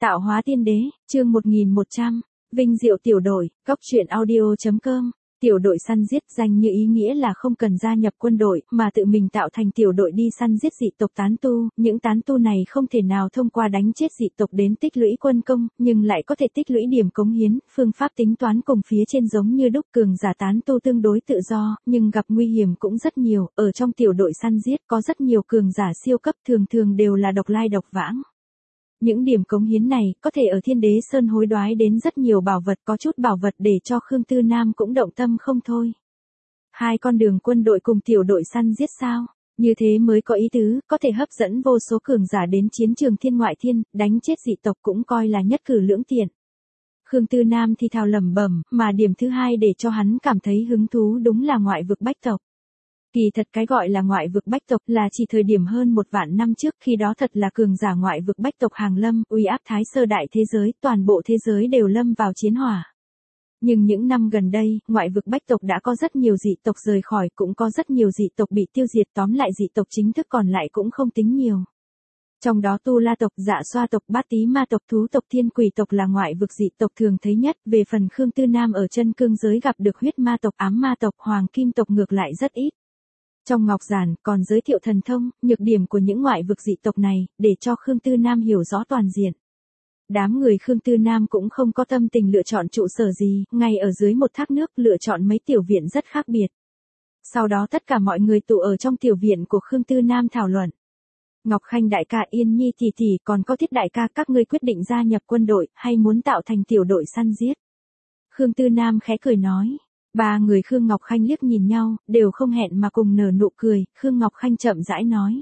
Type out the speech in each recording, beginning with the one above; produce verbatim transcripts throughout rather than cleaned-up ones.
Tạo hóa tiên đế, chương một nghìn một trăm, Vinh diệu tiểu đội, góc truyện audio.com. Tiểu đội săn giết danh như ý nghĩa là không cần gia nhập quân đội, mà tự mình tạo thành tiểu đội đi săn giết dị tộc tán tu. Những tán tu này không thể nào thông qua đánh chết dị tộc đến tích lũy quân công, nhưng lại có thể tích lũy điểm cống hiến. Phương pháp tính toán cùng phía trên giống như đúc. Cường giả tán tu tương đối tự do, nhưng gặp nguy hiểm cũng rất nhiều. Ở trong tiểu đội săn giết có rất nhiều cường giả siêu cấp, thường thường đều là độc lai độc vãng. Những điểm cống hiến này có thể ở Thiên Đế Sơn hối đoái đến rất nhiều bảo vật, có chút bảo vật để cho Khương Tư Nam cũng động tâm không thôi. Hai con đường quân đội cùng tiểu đội săn giết sao? Như thế mới có ý tứ, có thể hấp dẫn vô số cường giả đến chiến trường thiên ngoại thiên, đánh chết dị tộc cũng coi là nhất cử lưỡng tiện. Khương Tư Nam thì thào lẩm bẩm, mà điểm thứ hai để cho hắn cảm thấy hứng thú đúng là ngoại vực bách tộc. Kỳ thật cái gọi là ngoại vực bách tộc là chỉ thời điểm hơn một vạn năm trước, khi đó thật là cường giả ngoại vực bách tộc hàng lâm, uy áp thái sơ đại thế giới, toàn bộ thế giới đều lâm vào chiến hỏa. Nhưng những năm gần đây, ngoại vực bách tộc đã có rất nhiều dị tộc rời khỏi, cũng có rất nhiều dị tộc bị tiêu diệt, tóm lại dị tộc chính thức còn lại cũng không tính nhiều. Trong đó Tu La tộc, Dạ Xoa tộc, Bát Tý Ma tộc, Thú tộc, Thiên Quỷ tộc là ngoại vực dị tộc thường thấy nhất. Về phần Khương Tư Nam ở chân cương giới gặp được huyết ma tộc, ám ma tộc, hoàng kim tộc ngược lại rất ít. Trong ngọc giản còn giới thiệu thần thông, nhược điểm của những ngoại vực dị tộc này, để cho Khương Tư Nam hiểu rõ toàn diện. Đám người Khương Tư Nam cũng không có tâm tình lựa chọn trụ sở gì, ngay ở dưới một thác nước lựa chọn mấy tiểu viện rất khác biệt. Sau đó tất cả mọi người tụ ở trong tiểu viện của Khương Tư Nam thảo luận. Ngọc Khanh đại ca, Yên Nhi tỷ tỷ, còn có Thiết đại ca, các ngươi quyết định gia nhập quân đội, hay muốn tạo thành tiểu đội săn giết? Khương Tư Nam khẽ cười nói. Ba người Khương Ngọc Khanh liếc nhìn nhau, đều không hẹn mà cùng nở nụ cười. Khương Ngọc Khanh chậm rãi nói.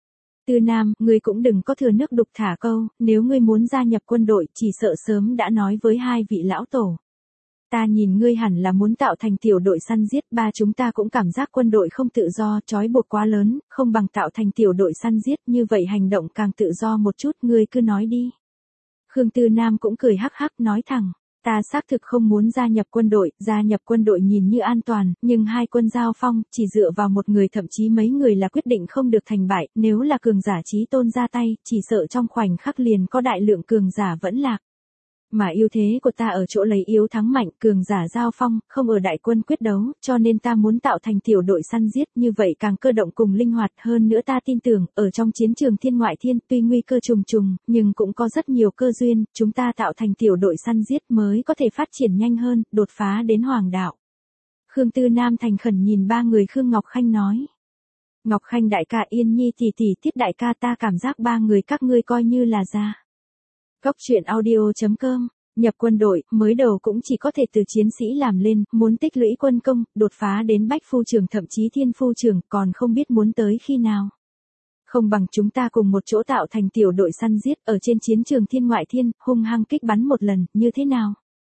Tư Nam, ngươi cũng đừng có thừa nước đục thả câu, nếu ngươi muốn gia nhập quân đội, chỉ sợ sớm đã nói với hai vị lão tổ. Ta nhìn ngươi hẳn là muốn tạo thành tiểu đội săn giết, ba chúng ta cũng cảm giác quân đội không tự do, trói buộc quá lớn, không bằng tạo thành tiểu đội săn giết, như vậy hành động càng tự do một chút, ngươi cứ nói đi. Khương Tư Nam cũng cười hắc hắc nói thẳng. Ta xác thực không muốn gia nhập quân đội, gia nhập quân đội nhìn như an toàn, nhưng hai quân giao phong, chỉ dựa vào một người thậm chí mấy người là quyết định không được thành bại, nếu là cường giả chí tôn ra tay, chỉ sợ trong khoảnh khắc liền có đại lượng cường giả vẫn lạc. Mà ưu thế của ta ở chỗ lấy yếu thắng mạnh, cường giả giao phong, không ở đại quân quyết đấu, cho nên ta muốn tạo thành tiểu đội săn giết, như vậy càng cơ động cùng linh hoạt hơn nữa. Ta tin tưởng, ở trong chiến trường thiên ngoại thiên, tuy nguy cơ trùng trùng, nhưng cũng có rất nhiều cơ duyên, chúng ta tạo thành tiểu đội săn giết mới có thể phát triển nhanh hơn, đột phá đến hoàng đạo. Khương Tư Nam thành khẩn nhìn ba người Khương Ngọc Khanh nói. Ngọc Khanh đại ca, Yên Nhi tỷ tỷ, Thiết đại ca, ta cảm giác ba người các ngươi coi như là ra. Góc truyện audio.com. Nhập quân đội, mới đầu cũng chỉ có thể từ chiến sĩ làm lên, muốn tích lũy quân công, đột phá đến bách phu trưởng thậm chí thiên phu trưởng, còn không biết muốn tới khi nào. Không bằng chúng ta cùng một chỗ tạo thành tiểu đội săn giết, ở trên chiến trường thiên ngoại thiên, hung hăng kích bắn một lần, như thế nào?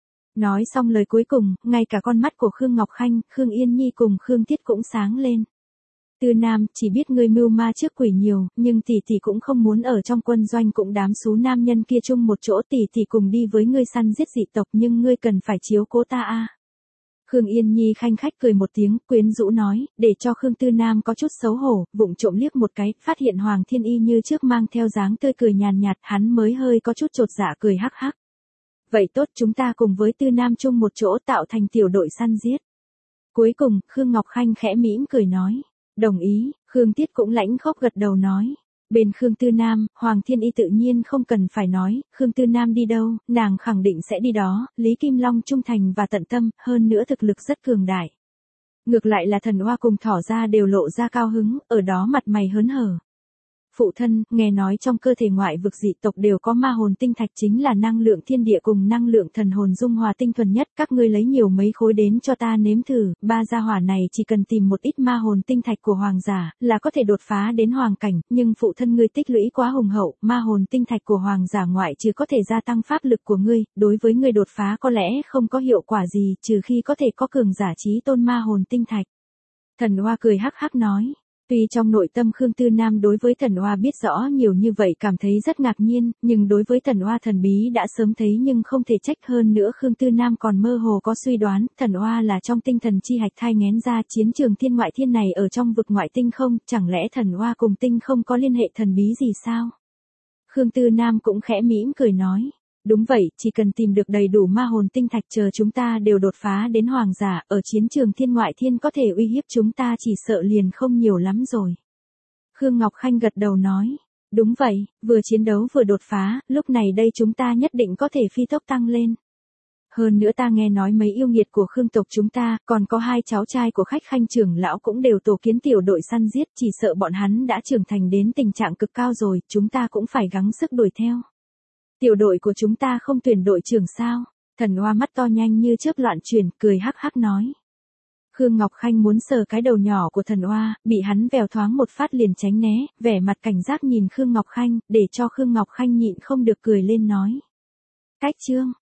Nói xong lời cuối cùng, ngay cả con mắt của Khương Ngọc Khanh, Khương Yên Nhi cùng Khương Thiết cũng sáng lên. Tư Nam, chỉ biết ngươi mưu ma trước quỷ nhiều, nhưng tỷ tỷ cũng không muốn ở trong quân doanh cũng đám xú nam nhân kia chung một chỗ, tỷ tỷ cùng đi với ngươi săn giết dị tộc, nhưng ngươi cần phải chiếu cố ta a. Khương Yên Nhi khanh khách cười một tiếng, quyến rũ nói, để cho Khương Tư Nam có chút xấu hổ, vụng trộm liếc một cái, phát hiện Hoàng Thiên Y như trước mang theo dáng tươi cười nhàn nhạt, hắn mới hơi có chút chột dạ cười hắc hắc. Vậy tốt, chúng ta cùng với Tư Nam chung một chỗ tạo thành tiểu đội săn giết. Cuối cùng, Khương Ngọc Khanh khẽ mỉm cười nói. Đồng ý, Khương Tiết cũng lãnh khốc gật đầu nói. Bên Khương Tư Nam, Hoàng Thiên Y tự nhiên không cần phải nói, Khương Tư Nam đi đâu, nàng khẳng định sẽ đi đó, Lý Kim Long trung thành và tận tâm, hơn nữa thực lực rất cường đại. Ngược lại là Thần Oa cùng Thỏ Ra đều lộ ra cao hứng, ở đó mặt mày hớn hở. Phụ thân, nghe nói trong cơ thể ngoại vực dị tộc đều có ma hồn tinh thạch, chính là năng lượng thiên địa cùng năng lượng thần hồn dung hòa tinh thuần nhất, các ngươi lấy nhiều mấy khối đến cho ta nếm thử, ba gia hỏa này chỉ cần tìm một ít ma hồn tinh thạch của hoàng giả, là có thể đột phá đến hoàng cảnh, nhưng phụ thân ngươi tích lũy quá hùng hậu, ma hồn tinh thạch của hoàng giả ngoại trừ có thể gia tăng pháp lực của ngươi, đối với ngươi đột phá có lẽ không có hiệu quả gì, trừ khi có thể có cường giả chí tôn ma hồn tinh thạch. Thần Oa cười hắc hắc nói. Tuy trong nội tâm Khương Tư Nam đối với Thần Oa biết rõ nhiều như vậy cảm thấy rất ngạc nhiên, nhưng đối với Thần Oa thần bí đã sớm thấy nhưng không thể trách, hơn nữa Khương Tư Nam còn mơ hồ có suy đoán, Thần Oa là trong tinh thần chi hạch thai nghén ra, chiến trường thiên ngoại thiên này ở trong vực ngoại tinh không, chẳng lẽ Thần Oa cùng tinh không có liên hệ thần bí gì sao? Khương Tư Nam cũng khẽ mỉm cười nói, Đúng vậy, chỉ cần tìm được đầy đủ ma hồn tinh thạch chờ chúng ta đều đột phá đến hoàng giả, ở chiến trường thiên ngoại thiên có thể uy hiếp chúng ta chỉ sợ liền không nhiều lắm rồi. Khương Ngọc Khanh gật đầu nói. Đúng vậy, vừa chiến đấu vừa đột phá, lúc này đây chúng ta nhất định có thể phi tốc tăng lên. Hơn nữa ta nghe nói mấy yêu nghiệt của Khương tộc chúng ta, còn có hai cháu trai của khách Khanh trưởng lão cũng đều tổ kiến tiểu đội săn giết, chỉ sợ bọn hắn đã trưởng thành đến tình trạng cực cao rồi, chúng ta cũng phải gắng sức đuổi theo. Tiểu đội của chúng ta không tuyển đội trưởng sao? Thần Oa mắt to nhanh như chớp loạn chuyển, cười hắc hắc nói. Khương Ngọc Khanh muốn sờ cái đầu nhỏ của Thần Oa, bị hắn vèo thoáng một phát liền tránh né, vẻ mặt cảnh giác nhìn Khương Ngọc Khanh, để cho Khương Ngọc Khanh nhịn không được cười lên nói. Cách chương